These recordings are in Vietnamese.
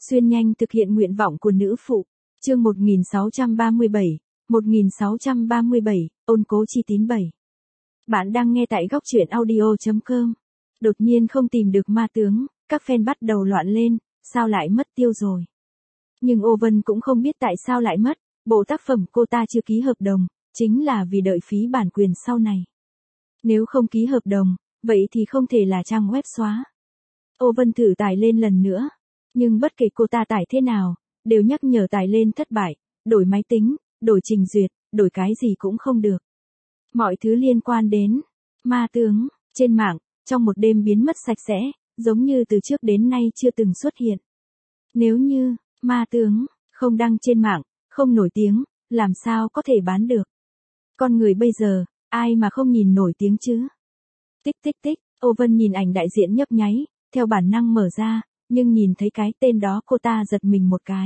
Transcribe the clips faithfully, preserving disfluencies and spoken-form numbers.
Xuyên nhanh thực hiện nguyện vọng của nữ phụ. Chương một nghìn sáu trăm ba mươi bảy, một nghìn sáu trăm ba mươi bảy, ôn cố chi tín bảy. Bạn đang nghe tại góc truyện audio chấm com. Đột nhiên không tìm được ma tướng, các fan bắt đầu loạn lên, sao lại mất tiêu rồi. Nhưng Owen cũng không biết tại sao lại mất, bộ tác phẩm cô ta chưa ký hợp đồng, chính là vì đợi phí bản quyền sau này. Nếu không ký hợp đồng, vậy thì không thể là trang web xóa. Owen thử tải lên lần nữa, nhưng bất kể cô ta tải thế nào, đều nhắc nhở tải lên thất bại, đổi máy tính, đổi trình duyệt, đổi cái gì cũng không được. Mọi thứ liên quan đến ma tướng trên mạng, trong một đêm biến mất sạch sẽ, giống như từ trước đến nay chưa từng xuất hiện. Nếu như ma tướng không đăng trên mạng, không nổi tiếng, làm sao có thể bán được? Con người bây giờ, ai mà không nhìn nổi tiếng chứ? Tích tích tích, Owen nhìn ảnh đại diện nhấp nháy, theo bản năng mở ra, nhưng nhìn thấy cái tên đó cô ta giật mình một cái.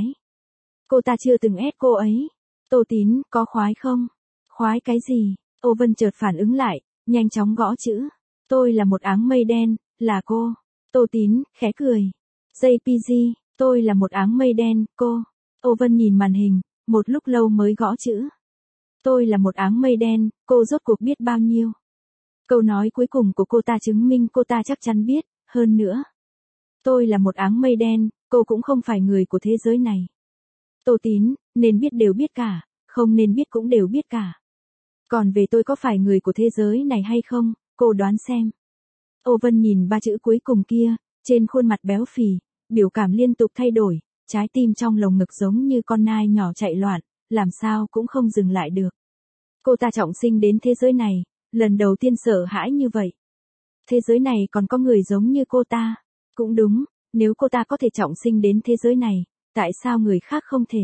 Cô ta chưa từng ép cô ấy. Tô Tín, có khoái không? Khoái cái gì? Owen chợt phản ứng lại, nhanh chóng gõ chữ. Tôi là một áng mây đen, là cô. Tô Tín, khẽ cười. jê pê giê, tôi là một áng mây đen, cô. Owen nhìn màn hình, một lúc lâu mới gõ chữ. Tôi là một áng mây đen, cô rốt cuộc biết bao nhiêu. Câu nói cuối cùng của cô ta chứng minh cô ta chắc chắn biết, hơn nữa. Tôi là một áng mây đen, cô cũng không phải người của thế giới này. Tô Tín, nên biết đều biết cả, không nên biết cũng đều biết cả. Còn về tôi có phải người của thế giới này hay không, cô đoán xem. Owen nhìn ba chữ cuối cùng kia, trên khuôn mặt béo phì, biểu cảm liên tục thay đổi, trái tim trong lồng ngực giống như con nai nhỏ chạy loạn, làm sao cũng không dừng lại được. Cô ta trọng sinh đến thế giới này, lần đầu tiên sợ hãi như vậy. Thế giới này còn có người giống như cô ta. Cũng đúng, nếu cô ta có thể trọng sinh đến thế giới này, tại sao người khác không thể?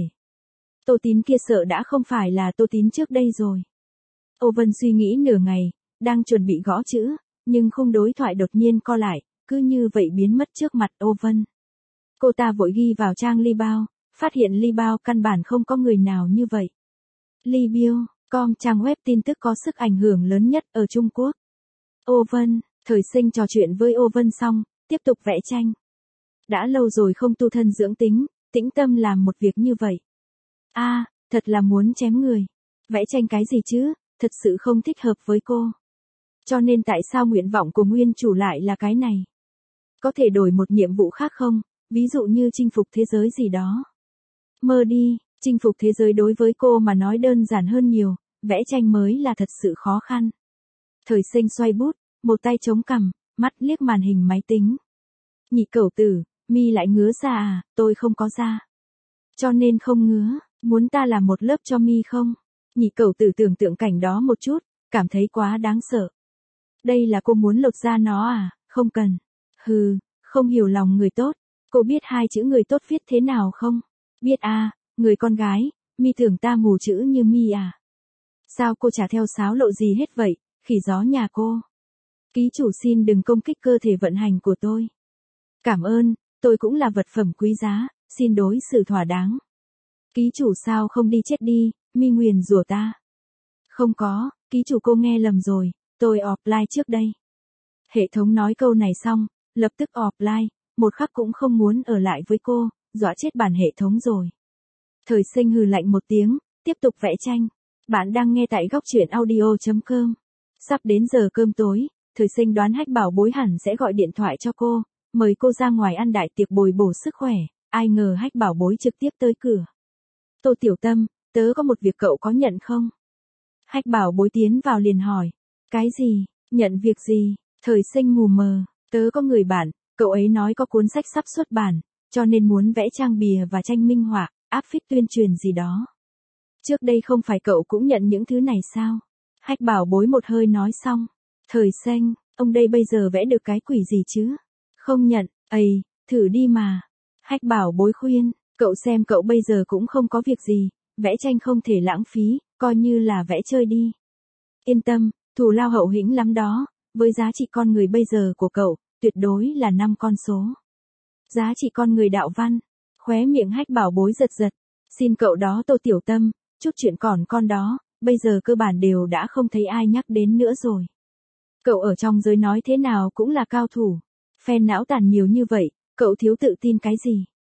Tô Tín kia sợ đã không phải là Tô Tín trước đây rồi. Owen suy nghĩ nửa ngày, đang chuẩn bị gõ chữ, nhưng khung đối thoại đột nhiên co lại, cứ như vậy biến mất trước mặt Owen. Cô ta vội ghi vào trang Libao, phát hiện Libao căn bản không có người nào như vậy. Libao chấm com trang web tin tức có sức ảnh hưởng lớn nhất ở Trung Quốc. Owen, Thời Sinh trò chuyện với Owen xong, tiếp tục vẽ tranh. Đã lâu rồi không tu thân dưỡng tính, tĩnh tâm làm một việc như vậy. A, à, thật là muốn chém người. Vẽ tranh cái gì chứ, thật sự không thích hợp với cô. Cho nên tại sao nguyện vọng của nguyên chủ lại là cái này? Có thể đổi một nhiệm vụ khác không, ví dụ như chinh phục thế giới gì đó. Mơ đi, chinh phục thế giới đối với cô mà nói đơn giản hơn nhiều, vẽ tranh mới là thật sự khó khăn. Thời Sinh xoay bút, một tay chống cằm, mắt liếc màn hình máy tính. Nhị cẩu tử, mi lại ngứa da à, tôi không có da. Cho nên không ngứa, muốn ta làm một lớp cho mi không? Nhị cẩu tử tưởng tượng cảnh đó một chút, cảm thấy quá đáng sợ. Đây là cô muốn lột da nó à, không cần. Hừ, không hiểu lòng người tốt. Cô biết hai chữ người tốt viết thế nào không? Biết à, người con gái, mi tưởng ta mù chữ như mi à? Sao cô chả theo sáo lộ gì hết vậy, khỉ gió nhà cô? Ký chủ xin đừng công kích cơ thể vận hành của tôi. Cảm ơn, tôi cũng là vật phẩm quý giá, xin đối xử thỏa đáng. Ký chủ sao không đi chết đi, mi nguyền rủa ta. Không có, ký chủ cô nghe lầm rồi, tôi offline trước đây. Hệ thống nói câu này xong, lập tức offline, một khắc cũng không muốn ở lại với cô, dọa chết bản hệ thống rồi. Thời Sinh hừ lạnh một tiếng, tiếp tục vẽ tranh. Bạn đang nghe tại góc truyện audio chấm com. Sắp đến giờ cơm tối, Thời Sinh đoán Hách Bảo Bối hẳn sẽ gọi điện thoại cho cô, mời cô ra ngoài ăn đại tiệc bồi bổ sức khỏe, ai ngờ Hách Bảo Bối trực tiếp tới cửa. Tô Tiểu Tâm, tớ có một việc cậu có nhận không? Hách Bảo Bối tiến vào liền hỏi. Cái gì, nhận việc gì? Thời Sinh mù mờ, tớ có người bạn, cậu ấy nói có cuốn sách sắp xuất bản, cho nên muốn vẽ trang bìa và tranh minh họa, áp phích tuyên truyền gì đó. Trước đây không phải cậu cũng nhận những thứ này sao? Hách Bảo Bối một hơi nói xong. Thời Sinh, ông đây bây giờ vẽ được cái quỷ gì chứ? Không nhận, ầy, thử đi mà. Hách Bảo Bối khuyên, cậu xem cậu bây giờ cũng không có việc gì, vẽ tranh không thể lãng phí, coi như là vẽ chơi đi. Yên tâm, thù lao hậu hĩnh lắm đó, với giá trị con người bây giờ của cậu, tuyệt đối là năm con số. Giá trị con người đạo văn, khóe miệng Hách Bảo Bối giật giật, xin cậu đó Tô Tiểu Tâm, chút chuyện còn con đó, bây giờ cơ bản đều đã không thấy ai nhắc đến nữa rồi. Cậu ở trong giới nói thế nào cũng là cao thủ, fan não tàn nhiều như vậy, cậu thiếu tự tin cái gì?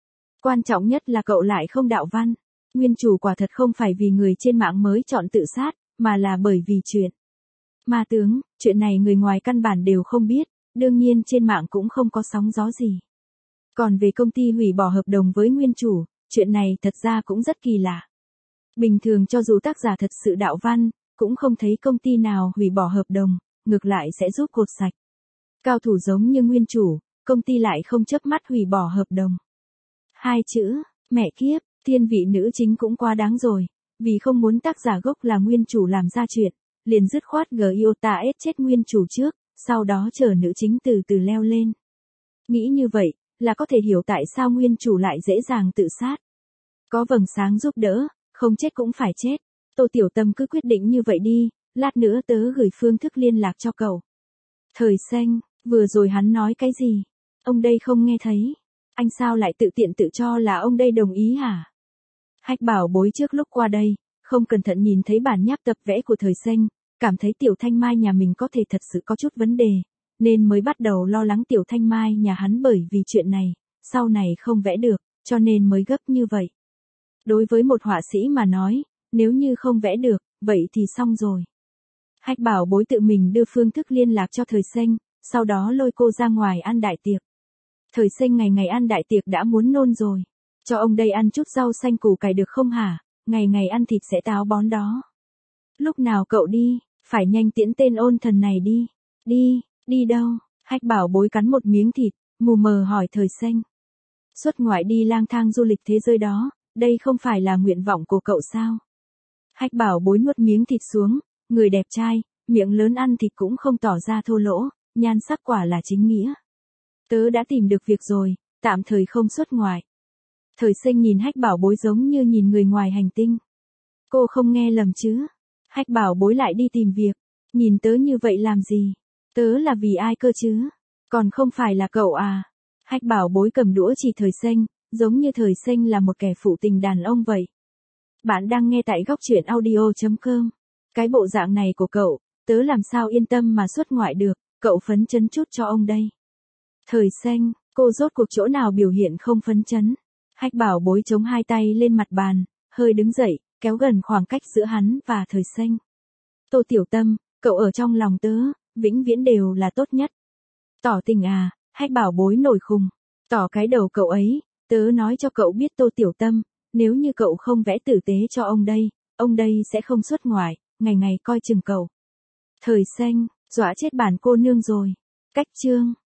Quan trọng nhất là cậu lại không đạo văn. Nguyên chủ quả thật không phải vì người trên mạng mới chọn tự sát, mà là bởi vì chuyện ma tướng, chuyện này người ngoài căn bản đều không biết, đương nhiên trên mạng cũng không có sóng gió gì. Còn về công ty hủy bỏ hợp đồng với nguyên chủ, chuyện này thật ra cũng rất kỳ lạ. Bình thường cho dù tác giả thật sự đạo văn, cũng không thấy công ty nào hủy bỏ hợp đồng, ngược lại sẽ giúp cột sạch. Cao thủ giống như nguyên chủ, công ty lại không chớp mắt hủy bỏ hợp đồng. Hai chữ, mẹ kiếp, thiên vị nữ chính cũng quá đáng rồi, vì không muốn tác giả gốc là nguyên chủ làm ra chuyện, liền dứt khoát Gyota ép chết nguyên chủ trước, sau đó chờ nữ chính từ từ leo lên. Nghĩ như vậy, là có thể hiểu tại sao nguyên chủ lại dễ dàng tự sát. Có vầng sáng giúp đỡ, không chết cũng phải chết. Tô Tiểu Tâm cứ quyết định như vậy đi, lát nữa tớ gửi phương thức liên lạc cho cậu. Thời xanh, vừa rồi hắn nói cái gì? Ông đây không nghe thấy. Anh sao lại tự tiện tự cho là ông đây đồng ý hả? Hách Bảo Bối trước lúc qua đây, không cẩn thận nhìn thấy bản nháp tập vẽ của Thời xanh, cảm thấy Tiểu Thanh Mai nhà mình có thể thật sự có chút vấn đề, nên mới bắt đầu lo lắng Tiểu Thanh Mai nhà hắn bởi vì chuyện này, sau này không vẽ được, cho nên mới gấp như vậy. Đối với một họa sĩ mà nói, nếu như không vẽ được, vậy thì xong rồi. Hách Bảo Bối tự mình đưa phương thức liên lạc cho Thời xanh, sau đó lôi cô ra ngoài ăn đại tiệc. Thời xanh ngày ngày ăn đại tiệc đã muốn nôn rồi. Cho ông đây ăn chút rau xanh củ cải được không hả? Ngày ngày ăn thịt sẽ táo bón đó. Lúc nào cậu đi? Phải nhanh tiễn tên ôn thần này đi. Đi, đi đâu? Hách Bảo Bối cắn một miếng thịt, mù mờ hỏi Thời xanh. Xuất ngoại đi lang thang du lịch thế giới đó, đây không phải là nguyện vọng của cậu sao? Hách Bảo Bối nuốt miếng thịt xuống, người đẹp trai, miệng lớn ăn thịt cũng không tỏ ra thô lỗ, nhan sắc quả là chính nghĩa. Tớ đã tìm được việc rồi, tạm thời không xuất ngoại. Thời xanh nhìn Hách Bảo Bối giống như nhìn người ngoài hành tinh. Cô không nghe lầm chứ? Hách Bảo Bối lại đi tìm việc, nhìn tớ như vậy làm gì? Tớ là vì ai cơ chứ? Còn không phải là cậu à? Hách Bảo Bối cầm đũa chỉ Thời xanh, giống như Thời xanh là một kẻ phụ tình đàn ông vậy. Bạn đang nghe tại góc truyện audio chấm com. Cái bộ dạng này của cậu, tớ làm sao yên tâm mà xuất ngoại được, cậu phấn chấn chút cho ông đây. Thời xanh, cô rốt cuộc chỗ nào biểu hiện không phấn chấn. Hách Bảo Bối chống hai tay lên mặt bàn, hơi đứng dậy, kéo gần khoảng cách giữa hắn và Thời xanh. Tô Tiểu Tâm, cậu ở trong lòng tớ, vĩnh viễn đều là tốt nhất. Tỏ tình à? Hách Bảo Bối nổi khùng. Tỏ cái đầu cậu ấy, tớ nói cho cậu biết Tô Tiểu Tâm, nếu như cậu không vẽ tử tế cho ông đây, ông đây sẽ không xuất ngoại, ngày ngày coi chừng cậu. Thời xanh, dọa chết bản cô nương rồi. Cách chương.